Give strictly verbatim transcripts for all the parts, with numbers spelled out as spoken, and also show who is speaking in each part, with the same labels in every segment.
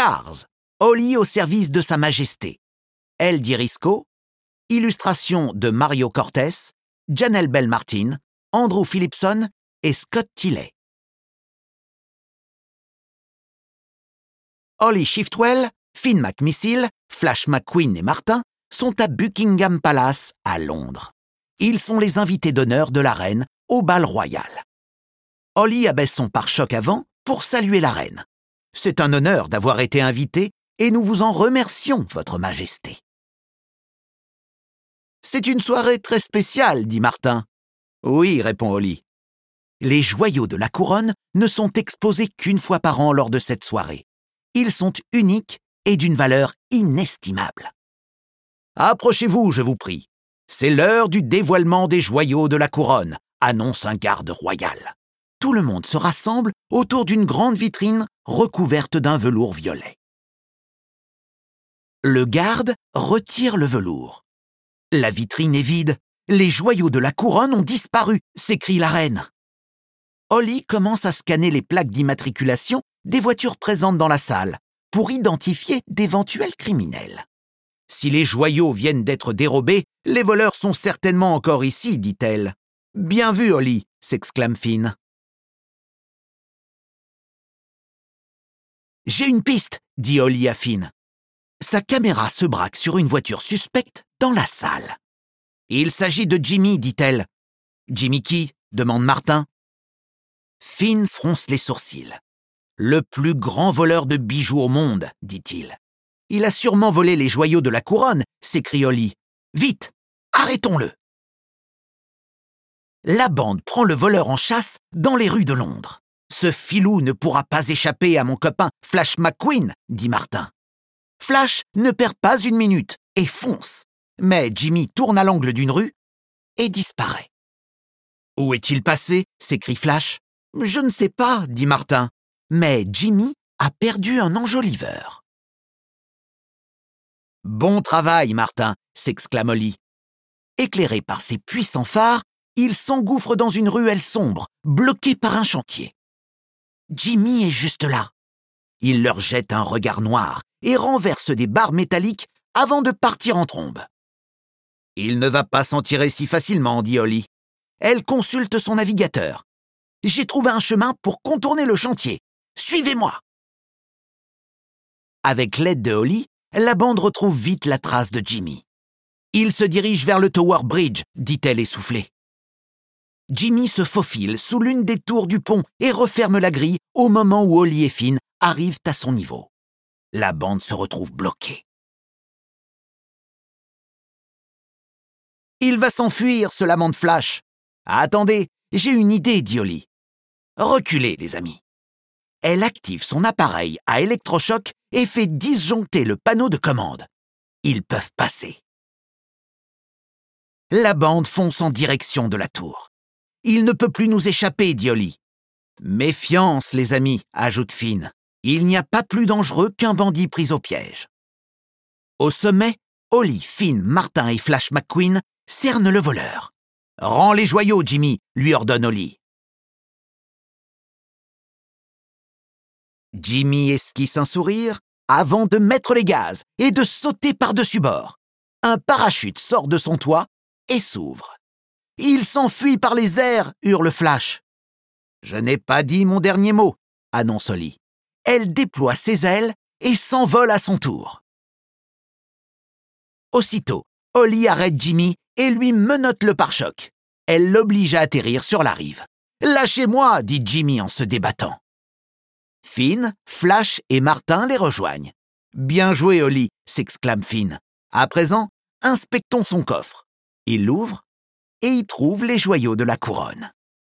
Speaker 1: Cars, Holly au service de Sa Majesté. Elle dit Risco. Illustration de Mario Cortés, Janelle Bell Martin, Andrew Phillipson et Scott Tilley. Holly Shiftwell, Finn McMissile, Flash McQueen et Martin sont à Buckingham Palace à Londres. Ils sont les invités d'honneur de la reine au bal royal. Holly abaisse son pare-choc avant pour saluer la reine. C'est un honneur d'avoir été invité et nous vous en remercions, Votre Majesté. C'est une soirée très spéciale, dit Martin. Oui, répond Holly. Les joyaux de la couronne ne sont exposés qu'une fois par an lors de cette soirée. Ils sont uniques et d'une valeur inestimable. Approchez-vous, je vous prie. C'est l'heure du dévoilement des joyaux de la couronne, annonce un garde royal. Tout le monde se rassemble autour d'une grande vitrine recouverte d'un velours violet. Le garde retire le velours. La vitrine est vide. Les joyaux de la couronne ont disparu, s'écrie la reine. Holly commence à scanner les plaques d'immatriculation des voitures présentes dans la salle pour identifier d'éventuels criminels. Si les joyaux viennent d'être dérobés, les voleurs sont certainement encore ici, dit-elle. Bien vu, Holly, s'exclame Finn. J'ai une piste, dit Holly à Finn. Sa caméra se braque sur une voiture suspecte dans la salle. Il s'agit de Jimmy, dit-elle. Jimmy qui ? Demande Martin. Finn fronce les sourcils. Le plus grand voleur de bijoux au monde, dit-il. Il a sûrement volé les joyaux de la couronne, s'écrie Holly. Vite, arrêtons-le. La bande prend le voleur en chasse dans les rues de Londres. Ce filou ne pourra pas échapper à mon copain Flash McQueen, dit Martin. Flash ne perd pas une minute et fonce. Mais Jimmy tourne à l'angle d'une rue et disparaît. « Où est-il passé ?» s'écrie Flash. « Je ne sais pas, » dit Martin. Mais Jimmy a perdu un enjoliveur. « Bon travail, Martin !» s'exclame Holly. Éclairé par ses puissants phares, il s'engouffre dans une ruelle sombre, bloquée par un chantier. Jimmy est juste là. Il leur jette un regard noir et renverse des barres métalliques avant de partir en trombe. « Il ne va pas s'en tirer si facilement, » dit Holly. Elle consulte son navigateur. « J'ai trouvé un chemin pour contourner le chantier. Suivez-moi !» Avec l'aide de Holly, la bande retrouve vite la trace de Jimmy. « Il se dirige vers le Tower Bridge », dit-elle essoufflée. Jimmy se faufile sous l'une des tours du pont et referme la grille au moment où Holly et Finn arrivent à son niveau. La bande se retrouve bloquée. « Il va s'enfuir, se lamente Flash. »« Attendez, j'ai une idée, » dit Holly. « Reculez, les amis. » Elle active son appareil à électrochoc et fait disjoncter le panneau de commande. Ils peuvent passer. La bande fonce en direction de la tour. « Il ne peut plus nous échapper, » dit Holly. « Méfiance, les amis, » ajoute Finn. « Il n'y a pas plus dangereux qu'un bandit pris au piège. » Au sommet, Holly, Finn, Martin et Flash McQueen cernent le voleur. « Rends les joyaux, Jimmy !» lui ordonne Holly. Jimmy esquisse un sourire avant de mettre les gaz et de sauter par-dessus bord. Un parachute sort de son toit et s'ouvre. « Il s'enfuit par les airs !» hurle Flash. « Je n'ai pas dit mon dernier mot !» annonce Holly. Elle déploie ses ailes et s'envole à son tour. Aussitôt, Holly arrête Jimmy et lui menotte le pare-choc. Elle l'oblige à atterrir sur la rive. « Lâchez-moi !» dit Jimmy en se débattant. Finn, Flash et Martin les rejoignent. « Bien joué, Holly !» s'exclame Finn. « À présent, inspectons son coffre. » Il l'ouvre et y trouve les joyaux de la couronne.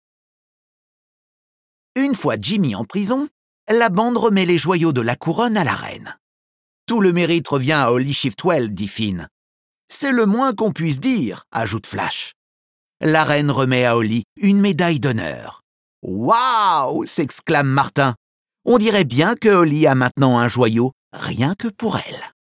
Speaker 1: Une fois Jimmy en prison, la bande remet les joyaux de la couronne à la reine. « Tout le mérite revient à Holly Shiftwell, » dit Finn. « C'est le moins qu'on puisse dire, » ajoute Flash. La reine remet à Holly une médaille d'honneur. « Waouh !» s'exclame Martin. On dirait bien que Holly a maintenant un joyau rien que pour elle.